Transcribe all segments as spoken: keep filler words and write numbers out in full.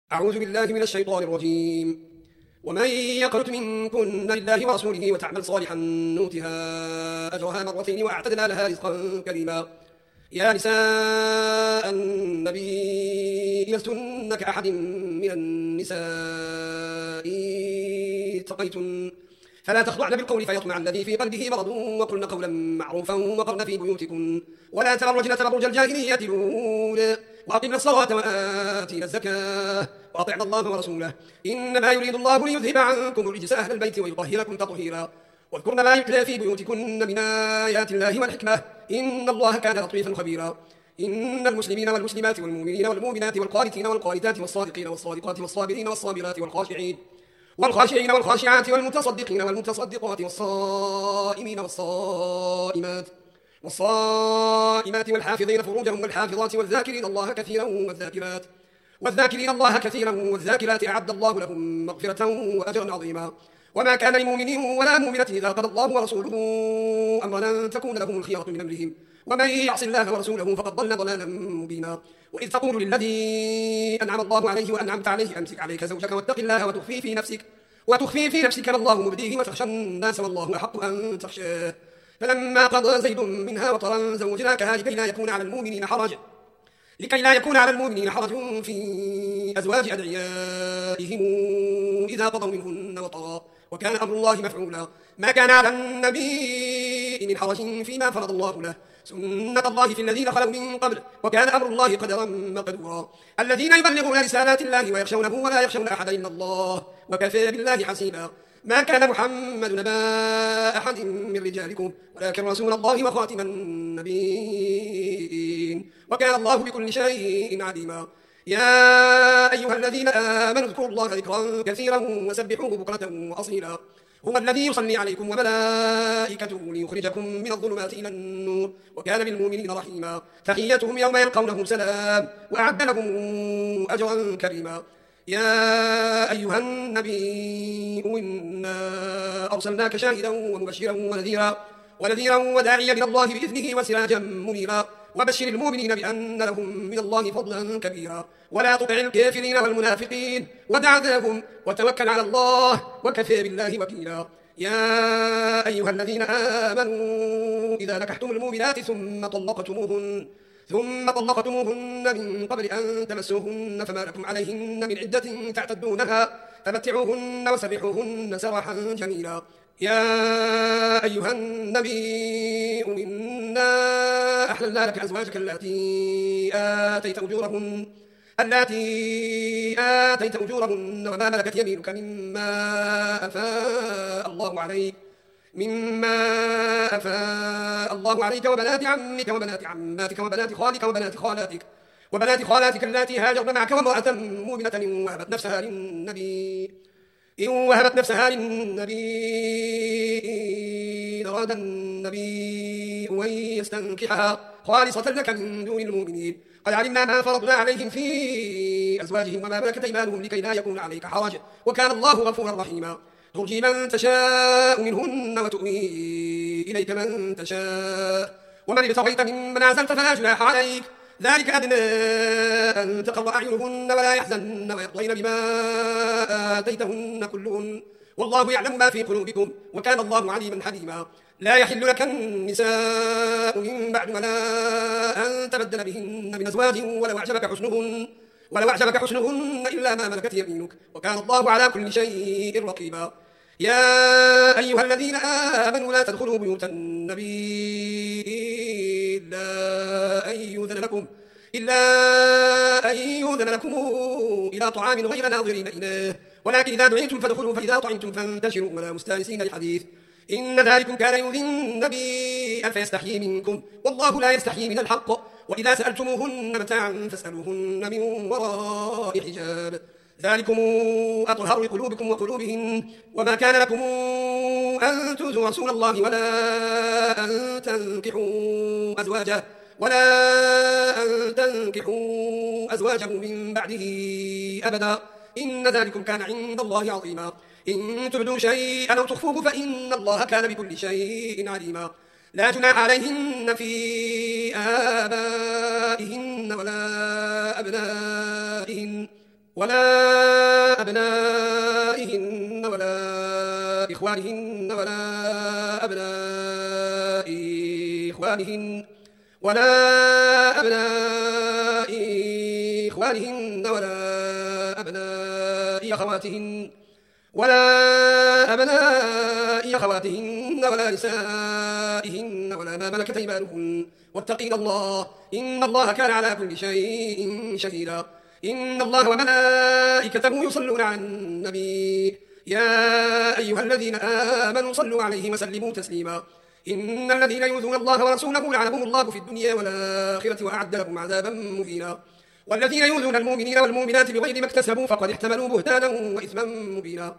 أعوذ بالله من الشيطان الرجيم. ومن يقنت منكن لله ورسوله وتعمل صالحا نؤتها أجرها مرتين وأعتدنا لها رزقا كريما. يا نساء النبي لستن كأحد من النساء اتقيتن فلا تخضعن بالقول فيطمع الذي في قلبه مرض وقلن قولا معروفا وقرن في بيوتكن ولا تبرجن تبرج الجاهلية الأولى وأقمنا الصلاة وآتينا الزكاة وأطعنا الله ورسوله إنما يريد الله ليذهب عنكم الرجس أهل البيت ويطهركم تطهيرا واذكرن ما يتلى في بيوتكن من آيات الله والحكمة إن الله كان لطيفا خبيرا. إن المسلمين والمسلمات والمؤمنين والمؤمنات والقانتين والقانتات والصادقين والصادقات والصابرين والصابرات والخاشعين والخاشعين والخاشعات والمتصدقين والمتصدقات والصائمين والصائمات والصائمات والحافظين فروجهم والحافظات والذاكرين الله كثيرا والذاكرات والذاكرين الله كثيرا والذاكرات أعد الله لهم مغفرة وأجرا عظيما. وما كان لمؤمن ولا مؤمنة إذا قضى الله ورسوله أمرا أن تكون لهم الخيرة من أمرهم ومن يعص الله ورسوله فقد ضل ضلالا مبينا. وإذ تقول للذي أنعم الله عليه وأنعمت عليه أمسك عليك زوجك واتق الله وتخفي في نفسك وتخفي في نفسك ما الله مبديه وتخشى الناس والله أحق أن تخشاه. فلما قضى زيد منها وطرا زوجناكها لكي لا يكون على المؤمنين حرج لكي لا يكون على المؤمنين حرج في أزواج أدعيائهم إذا قضوا منهن وطرا وكان أمر الله مفعولا. ما كان على النبي من حرج فيما فرض الله له سنة الله في الذين خلوا من قبل وكان أمر الله قدرا مقدورا. الذين يبلغون رسالات الله ويخشونه ولا يخشون أحدا إلا الله وكفى بالله حسيبا. ما كان محمد نبا أحد من رجالكم ولكن رسول الله وخاتم النبيين وكان الله بكل شيء عليما. يا أيها الذين آمنوا اذكروا الله ذكرا كثيرا وسبحوه بكرة وأصيلا. هو الذي يصلي عليكم وملائكته ليخرجكم من الظلمات إلى النور وكان بالمؤمنين رحيما. تحيتهم يوم يلقونه سلام وأعد لهم أجرا كريما. يا أيها النبي إنا أرسلناك شاهدا ومبشرا ونذيرا ونذيرا وداعيا إلى الله بإذنه وسراجا منيرا وبشر المؤمنين بأن لهم من الله فضلا كبيرا. ولا تطع الكافرين والمنافقين ودع ذاهم وتوكل على الله وكفى بالله وكيلا. يا أيها الذين آمنوا إذا نكحتم المؤمنات ثم طلقتموهن ثم طلقتموهن من قبل أن تمسوهن فما لكم عليهن من عدة تعتدونها فمتعوهن وسرحوهن سراحا جميلا. يا أيها النبي إنا أحللنا لك أزواجك التي آتيت أجورهن التي آتيت أجورهن وما ملكت يمينك مما أفاء الله عليك مما أفاء الله عليك وبنات عمك وبنات عماتك وبنات خالك وبنات خالاتك وبنات خالاتك اللاتي هاجرن معك وامرأة مؤمنة إن وهبت نفسها للنبي إن وهبت نفسها للنبي إن أراد النبي أن يستنكحها خالصة لك من دون المؤمنين قد علمنا ما فرضنا عليهم في أزواجهم وما ملكت أيمانهم لكي لا يكون عليك حرج وكان الله غفورا رحيما. ترجي من تشاء منهن وتؤوي إليك من تشاء ومن ابتغيت ممن عزلت فلا جناح عليك ذلك أدنى أن تقر أعينهن ولا يحزن ويرضين بما آتيتهن كلهن والله يعلم ما في قلوبكم وكان الله عليما حليما. لا يحل لك النساء من بعد ولا أن تبدل بهن من أزواج ولو أعجبك حسنهن ولو أعجبك حسنهن إلا ما ملكت يمينك وكان الله على كل شيء رقيبا. يا أيها الذين آمنوا لا تدخلوا بيوت النبي إلا أن يؤذن لكم إلا أن يؤذن لكم إلى طعام غير ناظرين إليه ولكن إذا دعيتم فادخلوا فإذا طعمتم فانتشروا ولا مستأنسين لحديث إن ذلكم كان يؤذي النبي فيستحيي منكم والله لا يستحيي من الحق وإذا سألتموهن متاعا فاسألوهن من وراء حجاب ذلكم أطهر لقلوبكم وقلوبهن وما كان لكم أن تؤذوا رسول الله ولا أن تنكحوا أزواجه ولا أن تنكحوا أزواجه من بعده أبدا إن ذلكم كان عند الله عظيما. إن تبدوا شيئا أو تخفوه فإن الله كان بكل شيء عليما. لا جناح عليهن في آبائهن ولا أبنائهن ولا أبنائهن ولا إخوانهن ولا أبناء إخوانهن ولا أبناء إخوانهن ولا أبناء أخواتهن ولا أبناء أخواتهن ولا نسائهن ولا ما ملكت أيمانهن واتقين الله إن الله كان على كل شيء شهيدا. إن الله وملائكته يصلون على النبي يا أيها الذين آمنوا صلوا عليه وسلموا تسليما. إن الذين يؤذون الله ورسوله لعنهم الله في الدنيا والآخرة وأعد لهم عذابا مهينا. والذين يؤذون المؤمنين والمؤمنات بغير ما اكتسبوا فقد احتملوا بهتانا وإثما مبينا.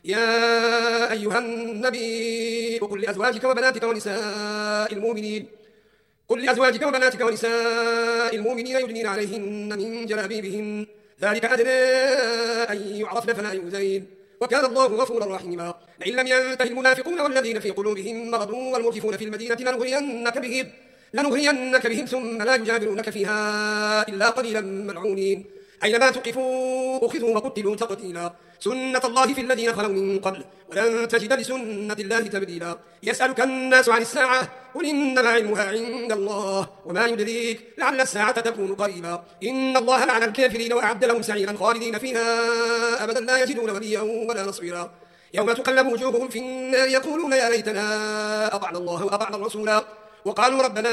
يا أيها النبي قل لأزواجك وبناتك ونساء المؤمنين قل لأزواجك وبناتك ونساء المؤمنين يدنين عليهن من جلابيبهن ذلك أدنى أن يعرفن فلا يؤذين وكان الله غفورا رحيما. لئن لم ينته المنافقون والذين في قلوبهم مرض والمرجفون في المدينة لنغرينك بهم لنغرينك بهم ثم لا يجادلونك فيها إلا قليلا ملعونين. أينما تقفوا أخذوا وقتلوا تقتيلا. سنة الله في الذين خلوا من قبل ولن تجد لسنة الله تبديلا. يسألك الناس عن الساعة قل إنما علمها عند الله وما يدريك لعل الساعة تكون قريبا. إن الله لعن الكافرين وأعد لهم سعيرا خالدين فيها أبدا لا يجدون وليا ولا نصيرا. يوم تقلب وجوههم في النار يقولون يا ليتنا أطعنا الله وأطعنا الرسولا وقالوا ربنا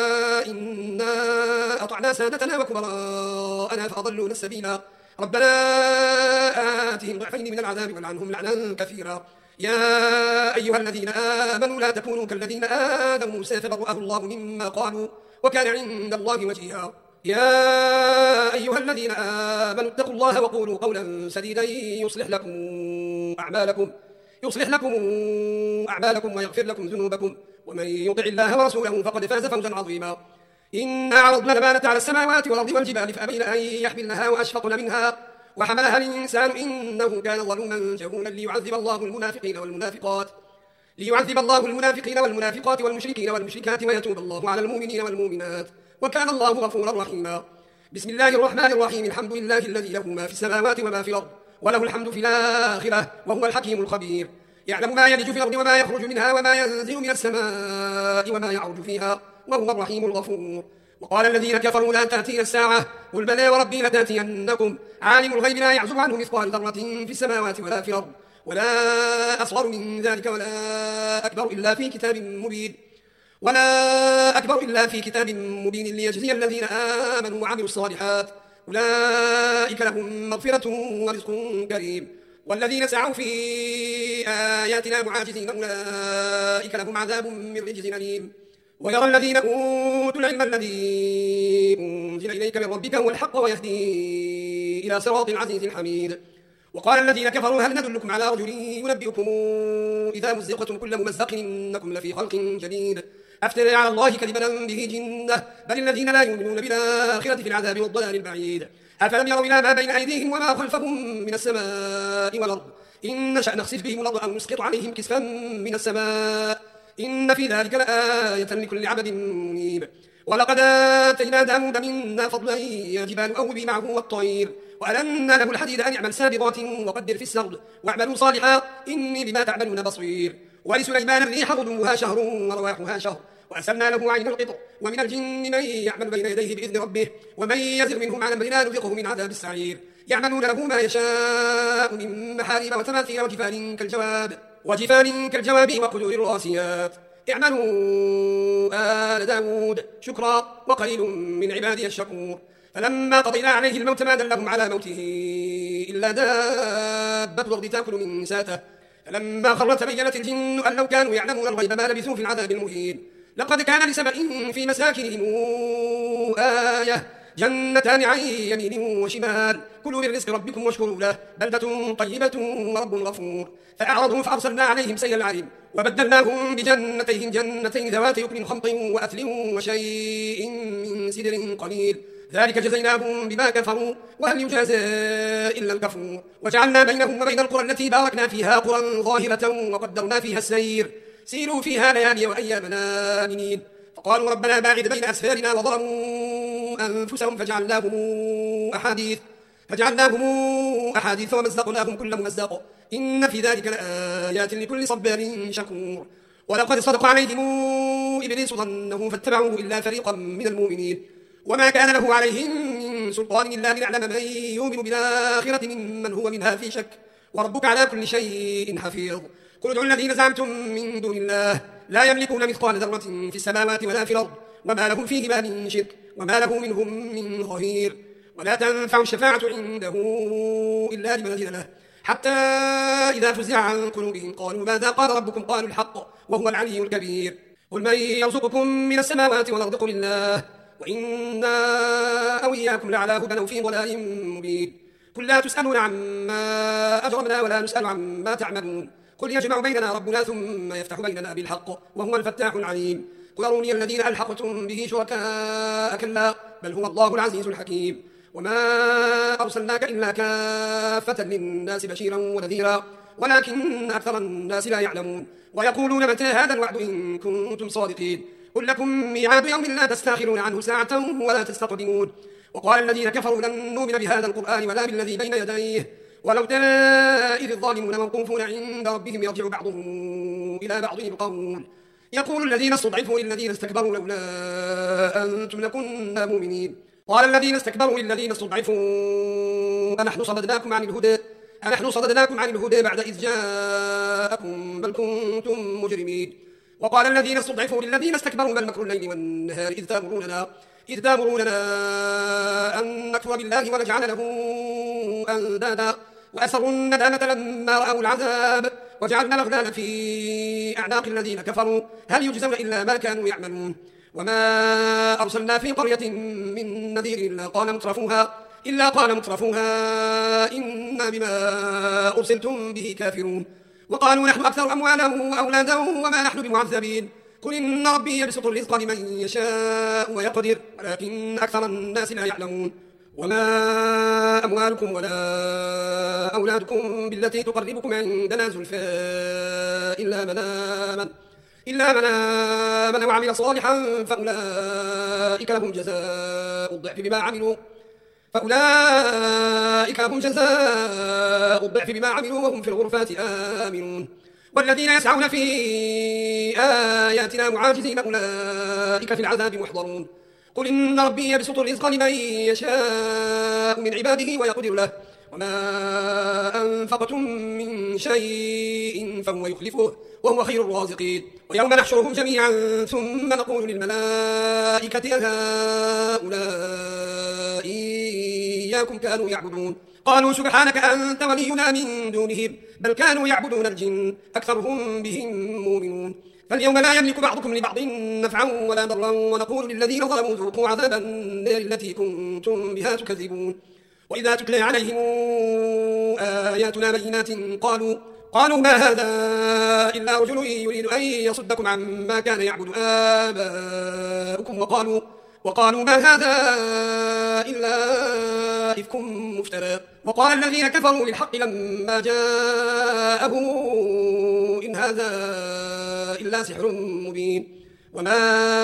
إنا أطعنا سادتنا وكبراءنا فأضلونا السبيلا. ربنا آتهم ضعفين من العذاب والعنهم لعنا كثيرا. يا أيها الذين آمنوا لا تكونوا كالذين آذوا موسى فبرأه الله مما قالوا وكان عند الله وجيها. يا أيها الذين آمنوا اتقوا الله وقولوا قولا سديدا يصلح لكم أعمالكم يصلح لكم أعمالكم ويغفر لكم ذنوبكم ومن يطع الله ورسوله فقد فاز فوزا عظيما. إنا عرضنا الأمانة على السماوات والأرض والجبال فأبين أن يحملنها وأشفقن منها وحملها الإنسان إنه كان ظلوما جهولا. ليعذب الله المنافقين والمنافقات ليعذب الله المنافقين والمنافقات والمشركين والمشركات ويتوب الله على المؤمنين والمؤمنات وكان الله غفورا رحيما. بسم الله الرحمن الرحيم. الحمد لله الذي له ما في السماوات وما في الأرض وله الحمد في الآخرة وهو الحكيم الخبير. يعلم ما يلج في الأرض وما يخرج منها وما ينزل من السماء وما يعرج فيها وهو الرحيم الغفور. وقال الذين كفروا لا تأتينا الساعة قل بلى وربي لتأتينكم عالم الغيب لا يعزب عنه مثقال ذرة في السماوات ولا في الأرض ولا أصغر من ذلك ولا أكبر إلا في كتاب مبين ولا أكبر إلا في كتاب مبين ليجزي الذين آمنوا وعملوا الصالحات أولئك لهم مغفرة ورزق كريم. والذين سعوا في آياتنا معاجزين أولئك لهم عذاب من رجز أليم. ويرى الذين أوتوا العلم الذي أنزل إليك من ربك هو الحق ويهدي إلى صراط العزيز الحميد. وقال الذين كفروا هل ندلكم على رجل ينبئكم إذا مزقتم كل ممزق إنكم لفي خلق جديد أفترى على الله كذبا به جنة بل الذين لا يؤمنون بالآخرة في العذاب والضلال البعيد. أفلم يروا إلى ما بين أيديهم وما خلفهم من السماء والأرض إن نشأ نخسف بهم الأرض أو نسقط عليهم كسفا من السماء إن في ذلك لآية لكل عبد منيب. ولقد آتينا داود منا فضلا يا جبال أوبي معه والطير وألنا له الحديد أن يعمل سابغات وقدر في السرد واعملوا صالحا إني بما تعملون بصير. ولسليمان الريح غدوها شهر ورواحها شهر وأسلنا له عين القطر ومن الجن من يعمل بين يديه بإذن ربه ومن يزغ منهم عن أمرنا نذقه من عذاب السعير. يعملون له ما يشاء من محاريب وتماثيل وجفان كالجواب وجفان كالجواب وقدور الراسيات. اعملوا آل داود شكرا وقليل من عبادي الشكور. فلما قضينا عليه الموت ما دلهم على موته إلا دابة الأرض تأكل من ساته فلما خر تبينت الجن أن لو كانوا يعلمون الغيب ما لبثوا في العذاب المهين. لقد كان لسبأ في مساكنهم آية جنتان عن يمين وشمال كلوا من رزق ربكم واشكروا له بلدة طيبة ورب غفور. فأعرضوا فأرسلنا عليهم سيل العرم وبدلناهم بجنتيهم جنتين ذوات يكل خمط وأثل وشيء من سدر قليل ذلك جزيناهم بما كفروا وهل يجازى إلا الكفور. وجعلنا بينهم وبين القرى التي باركنا فيها قرى ظاهرة وقدرنا فيها السير سيروا فيها ليالي وأيامنا آمنين. فقالوا ربنا باعد بين أسفارنا وظلموا أنفسهم فجعلناهم أحاديث فجعلناهم أحاديث ومزقناهم كل ممزق إن في ذلك لآيات لكل صبار شكور ولقد صدق عليهم إبليس ظنه فاتبعوه إلا فريقا من المؤمنين وما كان له عليهم من سلطان إلا لنعلم من يؤمن بالآخرة ممن هو منها في شك وربك على كل شيء حفيظ قل ادعوا الذين زعمتم من دون الله لا يملكون مثقال ذرة في السماوات ولا في الأرض وما لهم فيهما من شرك وما له منهم من ظهير ولا تنفع الشفاعة عنده إلا لمن أذن له حتى إذا فزع عن قلوبهم قالوا ماذا قال ربكم قالوا الحق وهو العلي الكبير قل من يرزقكم من السماوات والأرض قل الله وإنا أو إياكم لعلى هدى أو في ضلال مبين قل لا تسألون عما أجرمنا ولا نسأل عما تعملون قل يجمع بيننا ربنا ثم يفتح بيننا بالحق وهو الفتاح العليم قل أروني الذين ألحقتم به شركاء كلا بل هو الله العزيز الحكيم وما أرسلناك إلا كافة للناس بشيرا ونذيرا ولكن أكثر الناس لا يعلمون ويقولون متى هذا الوعد إن كنتم صادقين قل لكم ميعاد يوم لا تستأخرون عنه ساعة ولا تستقدمون وقال الذين كفروا لن نؤمن بهذا القرآن ولا بالذي بين يديه ولو ترى إذ الظالمون موقوفون عند ربهم يرجع بعضهم إلى بعض القول يقول الذين استضعفوا للذين استكبروا لولا أنتم لكنا مؤمنين قال الذين استكبروا للذين استضعفوا أنحن صددناكم عن الهدى أنحن صددناكم عن الهدى بعد إذ جاءكم بل كنتم مجرمين وقال الذين استضعفوا للذين استكبروا بل مكر الليل والنهار إذ تأمروننا إذ تأمروننا أن نكفر بالله ونجعل له أندادا وأسروا الندامة لما رأوا العذاب وجعلنا الأغلال في أعناق الذين كفروا هل يجزون إلا ما كانوا يعملون وما أرسلنا في قرية من نذير إلا قال مترفوها إلا قال مترفوها إنا بما أرسلتم به كافرون وقالوا نحن أكثر أموالا وأولادا وما نحن بمعذبين قل إن ربي يبسط الرزق لمن يشاء ويقدر ولكن أكثر الناس لا يعلمون وما أموالكم ولا أولادكم بالتي تقربكم عندنا زلفى إلا من آمن إلا من آمن وعمل صالحا فأولئك لهم جزاء الضعف بما عملوا فأولئك لهم جزاء الضعف بما عملوا وهم في الغرفات آمنون والذين يسعون في آياتنا معاجزين أولئك في العذاب محضرون قل إن ربي يبسط الرزق لمن يشاء من عباده ويقدر له وما أنفقتم من شيء فهو يخلفه وهو خير الرازقين ويوم نحشرهم جميعا ثم نقول للملائكة هؤلاء إياكم كانوا يعبدون قالوا سبحانك أنت ولينا من دونهم بل كانوا يعبدون الجن أكثرهم بهم مؤمنون فاليوم لا يملك بعضكم لبعض نفعا ولا ضرا ونقول للذين ظلموا ذوقوا عذاب النار التي كنتم بها تكذبون وإذا تتلى عليهم آياتنا بينات قالوا قالوا ما هذا إلا رجل يريد أن يصدكم عما كان يعبد آباؤكم وقالوا وقالوا ما هذا إلا إفك مفترى وقال الذين كفروا للحق لما جاءهم إن هذا إلا سحر مبين وما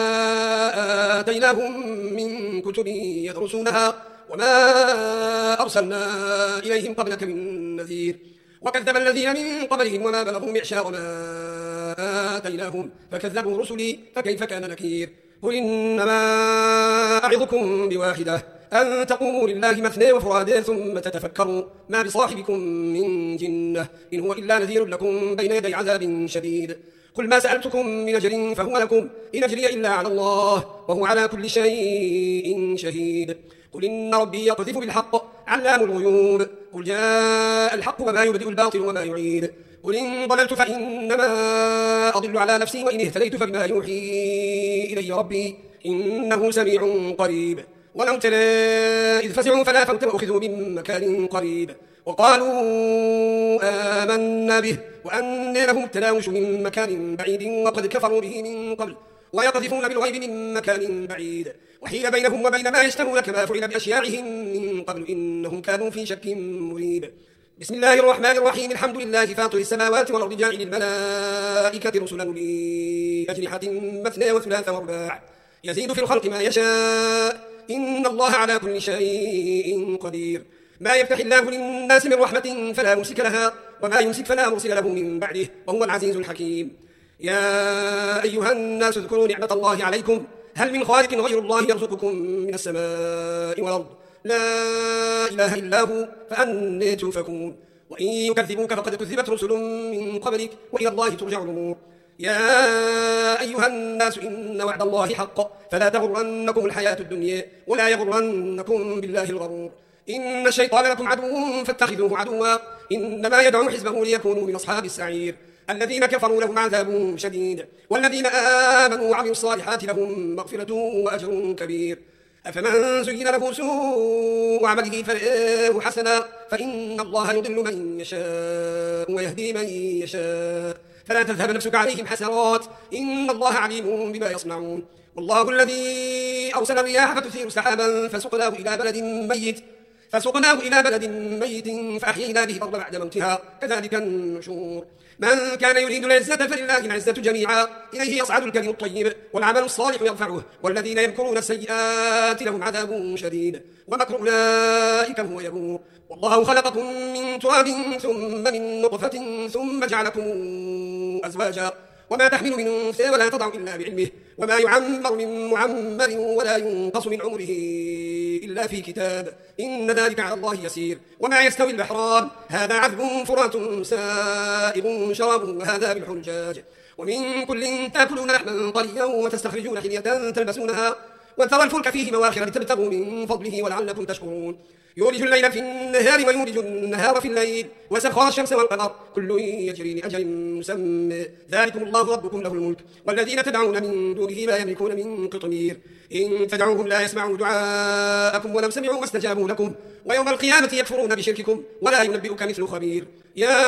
آتيناهم من كتب يدرسونها وما أرسلنا إليهم قبلك من نذير وكذب الذين من قبلهم وما بلغوا معشار ما آتيناهم فكذبوا رسلي فكيف كان نكير قل إنما أعظكم بواحدة أن تقوموا لله مثنى وفرادى ثم تتفكروا ما بصاحبكم من جنة إن هو إلا نذير لكم بين يدي عذاب شديد قل ما سألتكم من أجر فهو لكم إن أجري إلا على الله وهو على كل شيء شهيد قل إن ربي يقذف بالحق علام الغيوب قل جاء الحق وما يبدئ الباطل وما يعيد قل إن ضللت فإنما أضل على نفسي وإن اهتديت فبما يوحي إلي ربي إنه سميع قريب ولو ترى إذ فزعوا فلا فوت وأخذوا من مكان قريب وقالوا آمنا به وأن لهم التناوش من مكان بعيد وقد كفروا به من قبل ويقذفون بالغيب من مكان بعيد وحيل بينهم وبين ما يشتهون كما فعل بأشياعهم من قبل إنهم كانوا في شك مريب بسم الله الرحمن الرحيم الحمد لله فاطر السماوات والأرض جاعل الملائكة رسلا أولي أجنحة مثنى وثلاث ورباع يزيد في الخلق ما يشاء إن الله على كل شيء قدير ما يفتح الله للناس من رحمة فلا ممسك لها وما يمسك فلا مرسل له من بعده وهو العزيز الحكيم. يا أيها الناس اذكروا نعمة الله عليكم هل من خالق غير الله يرزقكم من السماء والأرض لا إله إلا هو فأنى تؤفكون. وإن يكذبوك فقد كذبت رسل من قبلك وإلى الله ترجع الأمور. يا أيها الناس إن وعد الله حق فلا تغرنكم الحياة الدنيا ولا يغرنكم بالله الغرور. إن الشيطان لكم عدو فاتخذوه عدوا إنما يدعو حزبه ليكونوا من أصحاب السعير. الذين كفروا لهم عذاب شديد والذين آمنوا وعملوا الصالحات لهم مغفرة وأجر كبير. أفمن زين له سوء عمله فرآه حسنا فإن الله يضل من يشاء ويهدي من يشاء فلا تذهب نفسك عليهم حسرات إن الله عليم بما يصنعون. والله الذي أرسل الرياح فتثير سحابا فسقناه إلى بلد ميت فسقناه إلى بلد ميت فأحيينا به الأرض بعد موتها كذلك النشور. من كان يريد العزة فلله العزة جميعا إليه يصعد الكلم الطيب والعمل الصالح يرفعه والذين يمكرون السيئات لهم عذاب شديد ومكر أولئك هو يبور. والله خلقكم من تراب ثم من نطفة ثم جعلكم أزواجا وما تحمل من أنثى ولا تضع إلا بعلمه وما يعمر من معمر ولا ينقص من عمره إلا في كتاب إن ذلك على الله يسير. وما يستوي البحران هذا عذب فرات سائغ شرابه وهذا بالحجاج ومن كل تأكلون لحما طريا وتستخرجون حلية تلبسونها وترى الفلك فيه مواخر لتبتغوا من فضله ولعلكم تشكرون. يولج الليل في النهار ويولج النهار في الليل وسخر الشمس والقمر كل يجري لأجل مسمى ذلكم الله ربكم له الملك والذين تدعون من دونه لا يملكون من قطمير. إن تدعوهم لا يسمعوا دعاءكم ولو سمعوا ما استجابوا لكم ويوم القيامة يكفرون بشرككم ولا ينبئك مثل خبير. يا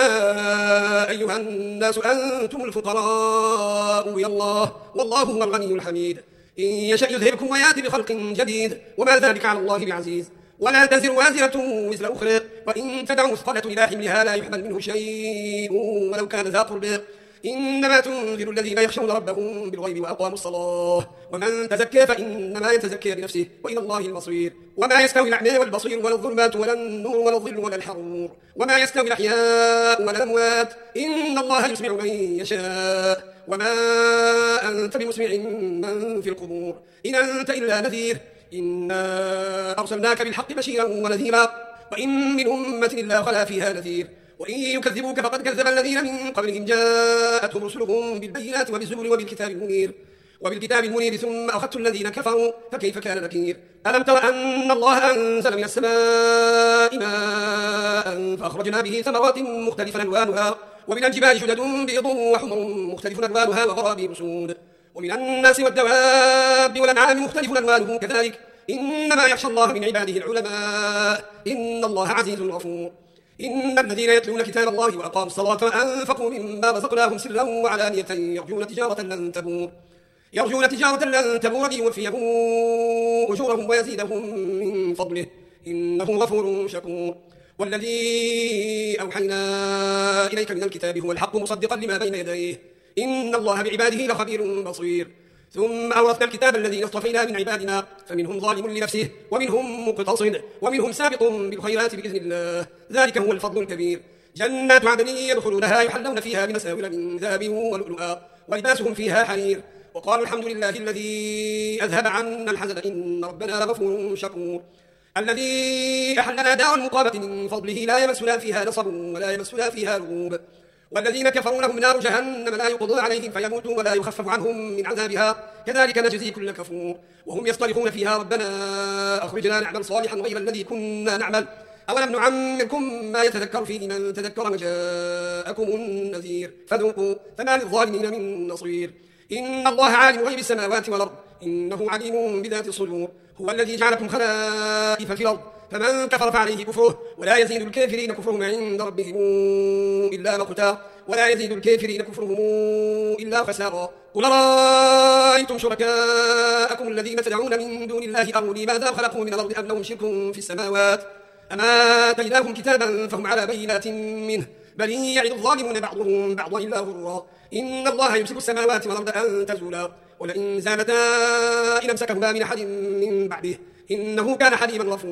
أيها الناس أنتم الفقراء إلى الله والله هو الغني الحميد. إن يشأ يذهبكم ويأتي بخلق جديد وما ذلك على الله بعزيز. ولا تزر وازرة وزر أخرى وإن تدع مثقلة إلى حملها لا يحمل منه شيء ولو كان ذا قربى إنما تنذر الذين يخشون ربهم بالغيب وأقاموا الصلاة ومن تزكى فإنما يتزكى لنفسه وإلى الله المصير. وما يستوي الأعمى والبصير ولا الظلمات ولا النور ولا الظل ولا الحرور وما يستوي الأحياء ولا الأموات إن الله يسمع من يشاء وما أنت بمسمع من في القبور إن أنت إلا نذير. إنا أرسلناك بالحق بشيرا ونذيرا وإن من أمة إلا خلا فيها نذير. وإن يكذبوك فقد كذب الذين من قبلهم جاءتهم رسلهم بالبينات وبالزبر وبالكتاب المنير وبالكتاب المنير ثم أخذت الذين كفروا فكيف كان نكير. ألم تر أن الله أنزل من السماء ماء فأخرجنا به ثمرات مختلفا ألوانها ومن الجبال جدد بيض وحمر مختلف ألوانها وغرابيب سود ومن الناس والدواب والأنعام مختلف ألوانه كذلك إنما يخشى الله من عباده العلماء إن الله عزيز غفور. إن الذين يتلون كتاب الله وأقاموا الصلاة وأنفقوا مما رزقناهم سرا وعلانية يرجون تجارة لن تبور يرجون تجارة لن تبور ليوفيهم أجورهم ويزيدهم من فضله إنه غفور شكور. والذي أوحينا إليك من الكتاب هو الحق مصدقا لما بين يديه إن الله بعباده لخبير بصير. ثم أورثنا الكتاب الذين اصطفينا من عبادنا فمنهم ظالم لنفسه ومنهم مقتصد ومنهم سابق بالخيرات بإذن الله ذلك هو الفضل الكبير. جنات عدن يدخلونها يحلون فيها من أساور من ذهب ولؤلؤا ولباسهم فيها حرير وقالوا الحمد لله الذي أذهب عنا الحزن إن ربنا لغفور شكور. الذي أحلنا دار المقامة من فضله لا يمسنا فيها نصب ولا يمسنا فيها لغوب. والذين كفروا لهم نار جهنم لا يقضى عليهم فيموتوا ولا يخفف عنهم من عذابها كذلك نجزي كل كفور. وهم يصطرخون فيها ربنا أخرجنا نعمل صالحا غير الذي كنا نعمل أولم نعمركم ما يتذكر فيه من تذكر وجاءكم النذير فذوقوا فما للظالمين من نصير. إن الله عالم غيب السماوات والأرض إنه عليم بذات الصدور. هو الذي جعلكم خلائف في الأرض فمن كفر فعليه كفره ولا يزيد الكافرين كفرهم عند ربهم إلا مقتا ولا يزيد الكافرين كفرهم إلا خسارا. قل رأيتم شركاءكم الذين تدعون من دون الله أروني ماذا خلقوا من الأرض أم لهم شرك في السماوات أما آتيناهم كتابا فهم على بينات منه بل يعد الظالمون بعضهم بعضا إلا غرورا. إن الله يمسك السماوات والأرض أن تزولا ولئن زالتا إن أمسكهما من أحد من بعده إنه كان حليما غفورا.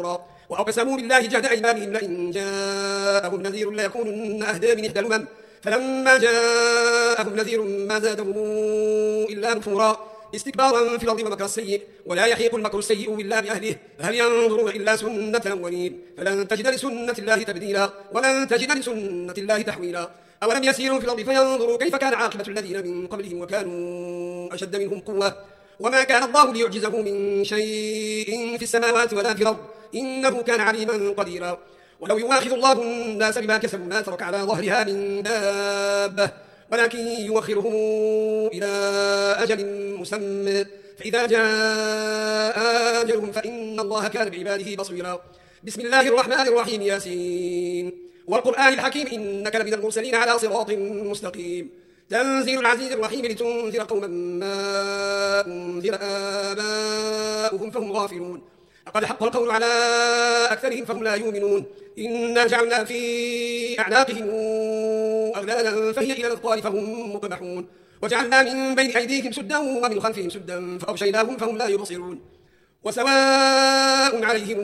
وأقسموا بالله جهد أيمانهم لئن جاءهم نذير ليكونن أهدى من إحدى الأمم فلما جاءهم نذير ما زادهم إلا نفورا استكبارا في الأرض ومكر السيء ولا يحيق المكر السيء إلا بأهله هل ينظرون إلا سنة الأولين فلن تجد لسنة الله تبديلا ولن تجد لسنة الله تحويلا أولم يسيروا في الأرض فينظروا كيف كان عاقبة الذين من قبلهم وكانوا أشد منهم قوة وما كان الله ليعجزه من شيء في السماوات ولا في الأرض إنه كان عليما قديرا ولو يواخذ الله الناس بما كسبوا ما ترك على ظهرها من دابة ولكن يوخرهم إلى أجل مسمى فإذا جاء أجلهم فإن الله كان بعباده بصيرا بسم الله الرحمن الرحيم ياسين والقرآن الحكيم إنك لمن المرسلين على صراط مستقيم تنزيل العزيز الرحيم لتنذر قوما ما أنذر آباؤهم فهم غافلون لقد حق القول على أكثرهم فهم لا يؤمنون إنا جعلنا في أعناقهم أغلالا فهي إلى الأذقان فهم مقمحون وجعلنا من بين أيديهم سدا ومن خلفهم سدا فأغشيناهم فهم لا يبصرون وسواء عليهم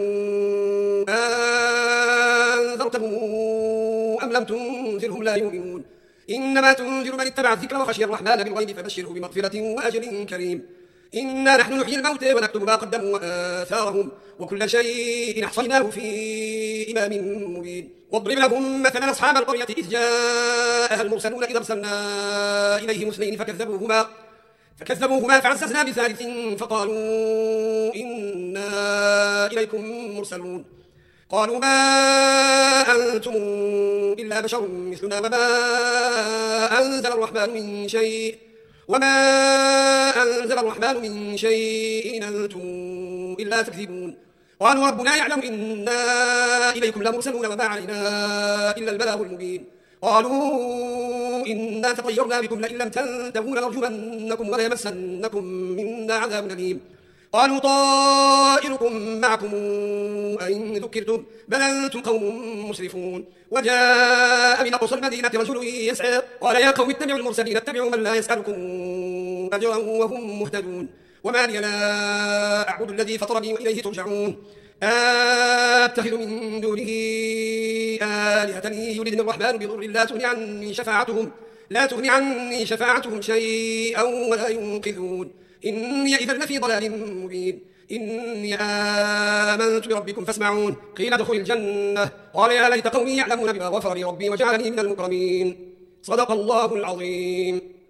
أنذرتهم أم لم تنذرهم لا يؤمنون إنما تنذر من اتبع الذكر وخشي الرحمن بالغيب فبشره بمغفرة وأجر كريم إنا نحن نحيي الموتى ونكتب ما قدموا وآثارهم وكل شيء أحصيناه في إمام مبين واضرب لهم مثلا أصحاب القرية إذ جاءها المرسلون إذ أرسلنا إليهم اثنين فكذبوهما فكذبوهما فعززنا بثالث فقالوا إنا إليكم مرسلون قالوا ما أنتم إلا بشر مثلنا وما أنزل الرحمن من شيء وما أنزل الرحمن من شيء إن أنتم إلا تكذبون قالوا ربنا يعلم إنا إليكم لمرسلون وما علينا إلا البلاغ المبين قالوا إنا تطيرنا بكم لئن لم تنتهوا لنرجمنكم وليمسنكم منا عذاب أليم قالوا طائركم معكم أئن ذكرتم بل أنتم قوم مسرفون وجاء من أقصى المدينة رجل يسعى قال يا قوم اتبعوا المرسلين اتبعوا من لا يسألكم أجرا وهم مهتدون وما لي لا أعبد الذي فطرني وإليه ترجعون أتخذ من دونه آلهة يردني الرحمن بضر لا تغني عني شفاعتهم لا تغني عني شفاعتهم شيئا ولا ينقذون إني إذا لفي ضلال مبين إني آمنت بربكم فاسمعون قيل ادخل الجنة قال يا ليت قومي يعلمون بما غفر لي ربي وجعلني من المكرمين صدق الله العظيم.